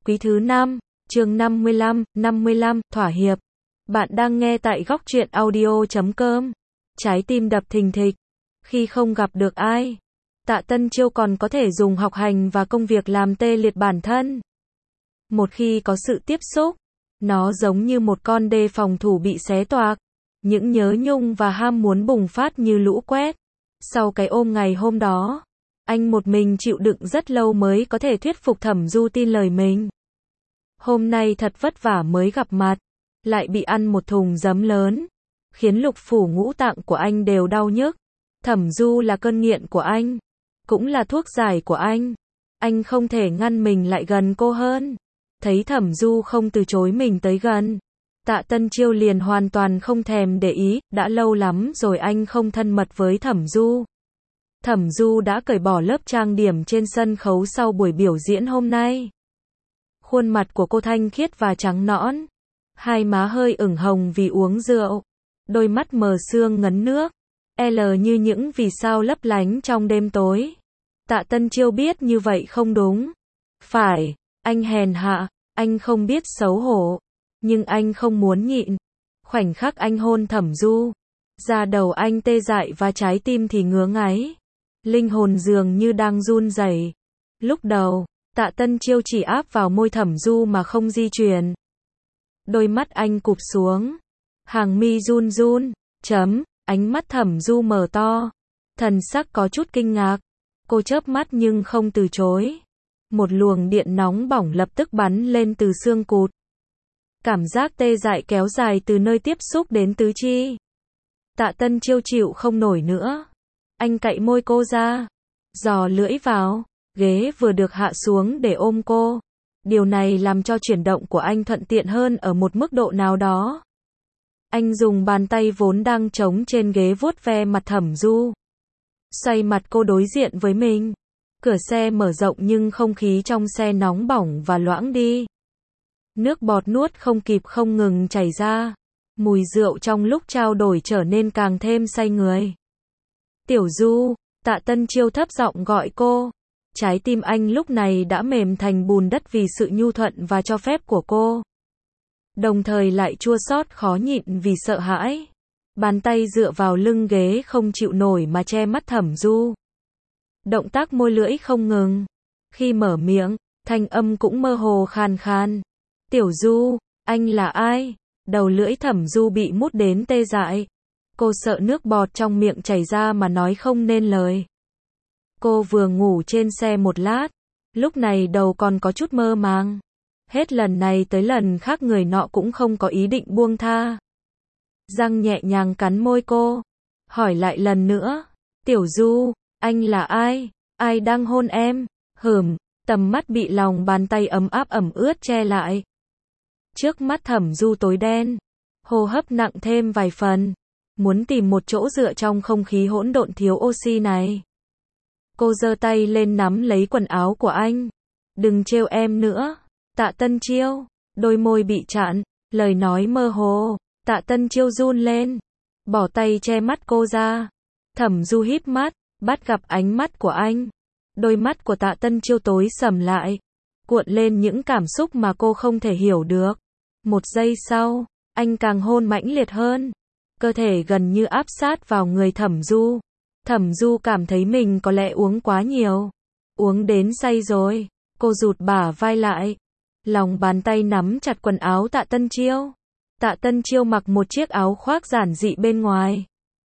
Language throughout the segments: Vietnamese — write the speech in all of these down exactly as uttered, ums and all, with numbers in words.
Quý thứ năm, chương năm mươi lăm, năm mươi lăm, thỏa hiệp. Bạn đang nghe tại góc truyện audio chấm com. Trái tim đập thình thịch. Khi không gặp được ai, Tạ Tân Chiêu còn có thể dùng học hành và công việc làm tê liệt bản thân. Một khi có sự tiếp xúc, nó giống như một con đê phòng thủ bị xé toạc. Những nhớ nhung và ham muốn bùng phát như lũ quét. Sau cái ôm ngày hôm đó, anh một mình chịu đựng rất lâu mới có thể thuyết phục Thẩm Du tin lời mình. Hôm nay thật vất vả mới gặp mặt, lại bị ăn một thùng giấm lớn, khiến lục phủ ngũ tạng của anh đều đau nhức. Thẩm Du là cơn nghiện của anh, cũng là thuốc giải của anh. Anh không thể ngăn mình lại gần cô hơn. Thấy Thẩm Du không từ chối mình tới gần, Tạ Tân Chiêu liền hoàn toàn không thèm để ý, đã lâu lắm rồi anh không thân mật với Thẩm Du. Thẩm Du đã cởi bỏ lớp trang điểm trên sân khấu sau buổi biểu diễn hôm nay. Khuôn mặt của cô thanh khiết và trắng nõn, hai má hơi ửng hồng vì uống rượu, đôi mắt mờ sương ngấn nước, L như những vì sao lấp lánh trong đêm tối. Tạ Tân Chiêu biết như vậy không đúng. Phải, anh hèn hạ, anh không biết xấu hổ, nhưng anh không muốn nhịn. Khoảnh khắc anh hôn Thẩm Du, da đầu anh tê dại và trái tim thì ngứa ngáy. Linh hồn dường như đang run rẩy. Lúc đầu, Tạ Tân Chiêu chỉ áp vào môi Thẩm Du mà không di chuyển. Đôi mắt anh cụp xuống, hàng mi run run, chấm, ánh mắt Thẩm Du mở to, thần sắc có chút kinh ngạc. Cô chớp mắt nhưng không từ chối. Một luồng điện nóng bỏng lập tức bắn lên từ xương cụt. Cảm giác tê dại kéo dài từ nơi tiếp xúc đến tứ chi. Tạ Tân Chiêu chịu không nổi nữa. Anh cạy môi cô ra, giò lưỡi vào, ghế vừa được hạ xuống để ôm cô. Điều này làm cho chuyển động của anh thuận tiện hơn ở một mức độ nào đó. Anh dùng bàn tay vốn đang trống trên ghế vuốt ve mặt Thẩm Du. Xoay mặt cô đối diện với mình. Cửa xe mở rộng nhưng không khí trong xe nóng bỏng và loãng đi. Nước bọt nuốt không kịp không ngừng chảy ra. Mùi rượu trong lúc trao đổi trở nên càng thêm say người. Tiểu Du, Tạ Tân Chiêu thấp giọng gọi cô. Trái tim anh lúc này đã mềm thành bùn đất vì sự nhu thuận và cho phép của cô. Đồng thời lại chua xót khó nhịn vì sợ hãi. Bàn tay dựa vào lưng ghế không chịu nổi mà che mắt Thẩm Du. Động tác môi lưỡi không ngừng. Khi mở miệng, thanh âm cũng mơ hồ khàn khàn. Tiểu Du, anh là ai? Đầu lưỡi Thẩm Du bị mút đến tê dại. Cô sợ nước bọt trong miệng chảy ra mà nói không nên lời. Cô vừa ngủ trên xe một lát, lúc này đầu còn có chút mơ màng. Hết lần này tới lần khác người nọ cũng không có ý định buông tha. Răng nhẹ nhàng cắn môi cô, hỏi lại lần nữa. Tiểu Du, anh là ai? Ai đang hôn em? Hửm, tầm mắt bị lòng bàn tay ấm áp ẩm ướt che lại. Trước mắt Thẩm Du tối đen, hô hấp nặng thêm vài phần, muốn tìm một chỗ dựa trong không khí hỗn độn thiếu oxy này. Cô giơ tay lên nắm lấy quần áo của anh. Đừng trêu em nữa. Tạ Tân Chiêu, đôi môi bị chặn, lời nói mơ hồ. Tạ Tân Chiêu run lên, bỏ tay che mắt cô ra. Thẩm Du híp mắt, bắt gặp ánh mắt của anh. Đôi mắt của Tạ Tân Chiêu tối sầm lại, cuộn lên những cảm xúc mà cô không thể hiểu được. Một giây sau, anh càng hôn mãnh liệt hơn. Cơ thể gần như áp sát vào người Thẩm Du. Thẩm Du cảm thấy mình có lẽ uống quá nhiều. Uống đến say rồi. Cô rụt bả vai lại. Lòng bàn tay nắm chặt quần áo Tạ Tân Chiêu. Tạ Tân Chiêu mặc một chiếc áo khoác giản dị bên ngoài.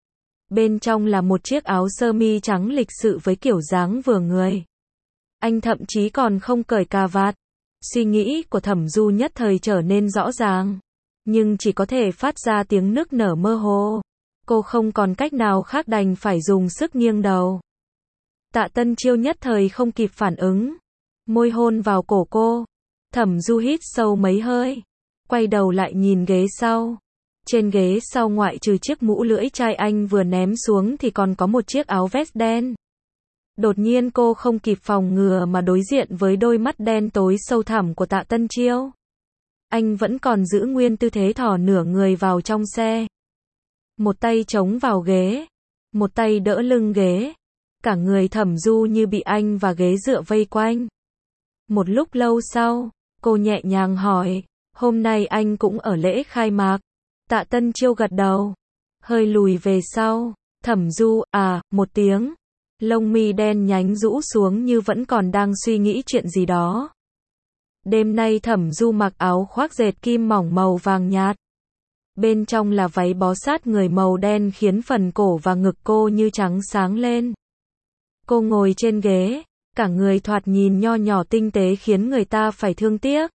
Bên trong là một chiếc áo sơ mi trắng lịch sự với kiểu dáng vừa người. Anh thậm chí còn không cởi cà vạt. Suy nghĩ của Thẩm Du nhất thời trở nên rõ ràng. Nhưng chỉ có thể phát ra tiếng nức nở mơ hồ. Cô không còn cách nào khác đành phải dùng sức nghiêng đầu. Tạ Tân Chiêu nhất thời không kịp phản ứng. Môi hôn vào cổ cô. Thẩm Du hít sâu mấy hơi. Quay đầu lại nhìn ghế sau. Trên ghế sau ngoại trừ chiếc mũ lưỡi chai anh vừa ném xuống thì còn có một chiếc áo vest đen. Đột nhiên cô không kịp phòng ngừa mà đối diện với đôi mắt đen tối sâu thẳm của Tạ Tân Chiêu. Anh vẫn còn giữ nguyên tư thế thò nửa người vào trong xe. Một tay chống vào ghế, một tay đỡ lưng ghế. Cả người Thẩm Du như bị anh và ghế dựa vây quanh. Một lúc lâu sau, Cô nhẹ nhàng hỏi, hôm nay anh cũng ở lễ khai mạc. Tạ Tân Chiêu gật đầu, hơi lùi về sau. Thẩm Du, à, một tiếng. Lông mi đen nhánh rũ xuống như vẫn còn đang suy nghĩ chuyện gì đó. Đêm nay Thẩm Du mặc áo khoác dệt kim mỏng màu vàng nhạt. Bên trong là váy bó sát người màu đen khiến phần cổ và ngực cô như trắng sáng lên. Cô ngồi trên ghế, cả người thoạt nhìn nho nhỏ tinh tế khiến người ta phải thương tiếc.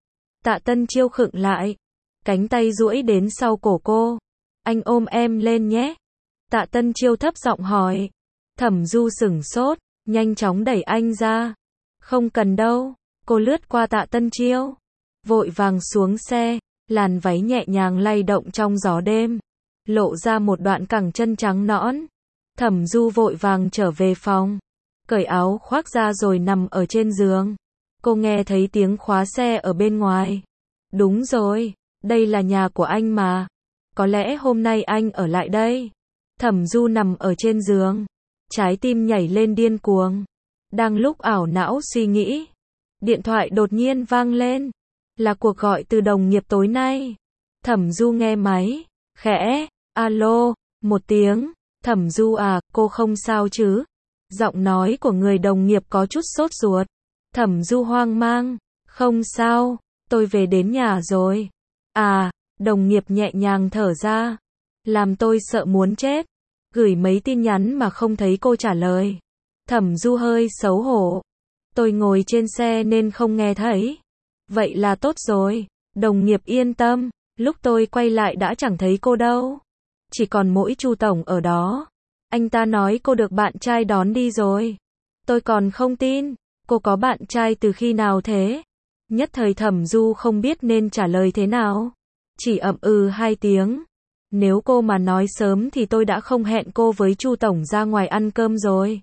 Tạ Tân Chiêu khựng lại, cánh tay duỗi đến sau cổ cô. Anh ôm em lên nhé. Tạ Tân Chiêu thấp giọng hỏi. Thẩm Du sửng sốt, nhanh chóng đẩy anh ra. Không cần đâu. Cô lướt qua Tạ Tân Chiêu, vội vàng xuống xe, làn váy nhẹ nhàng lay động trong gió đêm, lộ ra một đoạn cẳng chân trắng nõn. Thẩm Du vội vàng trở về phòng, cởi áo khoác ra rồi nằm ở trên giường. Cô nghe thấy tiếng khóa xe ở bên ngoài. Đúng rồi, đây là nhà của anh mà. Có lẽ hôm nay anh ở lại đây. Thẩm Du nằm ở trên giường, trái tim nhảy lên điên cuồng. Đang lúc ảo não suy nghĩ, điện thoại đột nhiên vang lên. Là cuộc gọi từ đồng nghiệp tối nay. Thẩm Du nghe máy, khẽ, alo, một tiếng. Thẩm Du à, cô không sao chứ? Giọng nói của người đồng nghiệp có chút sốt ruột. Thẩm Du hoang mang, không sao, tôi về đến nhà rồi. À, đồng nghiệp nhẹ nhàng thở ra. Làm tôi sợ muốn chết. Gửi mấy tin nhắn mà không thấy cô trả lời. Thẩm Du hơi xấu hổ. Tôi ngồi trên xe nên không nghe thấy. Vậy là tốt rồi. Đồng nghiệp yên tâm, lúc tôi quay lại đã chẳng thấy cô đâu. Chỉ còn mỗi Chu tổng ở đó. Anh ta nói cô được bạn trai đón đi rồi. Tôi còn không tin. Cô có bạn trai từ khi nào thế? Nhất thời Thẩm Du không biết nên trả lời thế nào. Chỉ ậm ừ hai tiếng. Nếu cô mà nói sớm thì tôi đã không hẹn cô với Chu tổng ra ngoài ăn cơm rồi.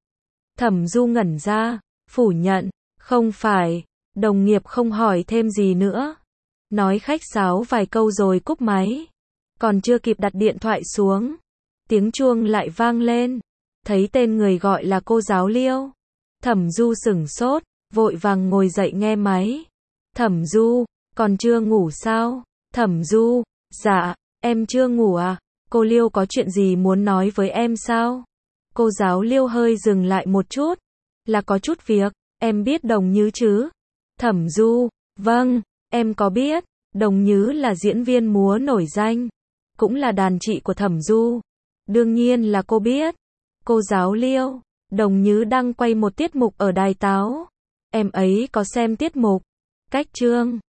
Thẩm Du ngẩn ra, phủ nhận, không phải. Đồng nghiệp không hỏi thêm gì nữa. Nói khách sáo vài câu rồi cúp máy. Còn chưa kịp đặt điện thoại xuống, tiếng chuông lại vang lên. Thấy tên người gọi là cô giáo Liêu. Thẩm Du sửng sốt, vội vàng ngồi dậy nghe máy. Thẩm Du, còn chưa ngủ sao? Thẩm Du, dạ, em chưa ngủ à? Cô Liêu có chuyện gì muốn nói với em sao? Cô giáo Liêu hơi dừng lại một chút. Là có chút việc, em biết Đồng Nhứ chứ? Thẩm Du, vâng, em có biết. Đồng Nhứ là diễn viên múa nổi danh, cũng là đàn chị của Thẩm Du. Đương nhiên là cô biết. Cô giáo Liêu, Đồng Nhứ đang quay một tiết mục ở Đài Táo. Em ấy có xem tiết mục Cách Chương.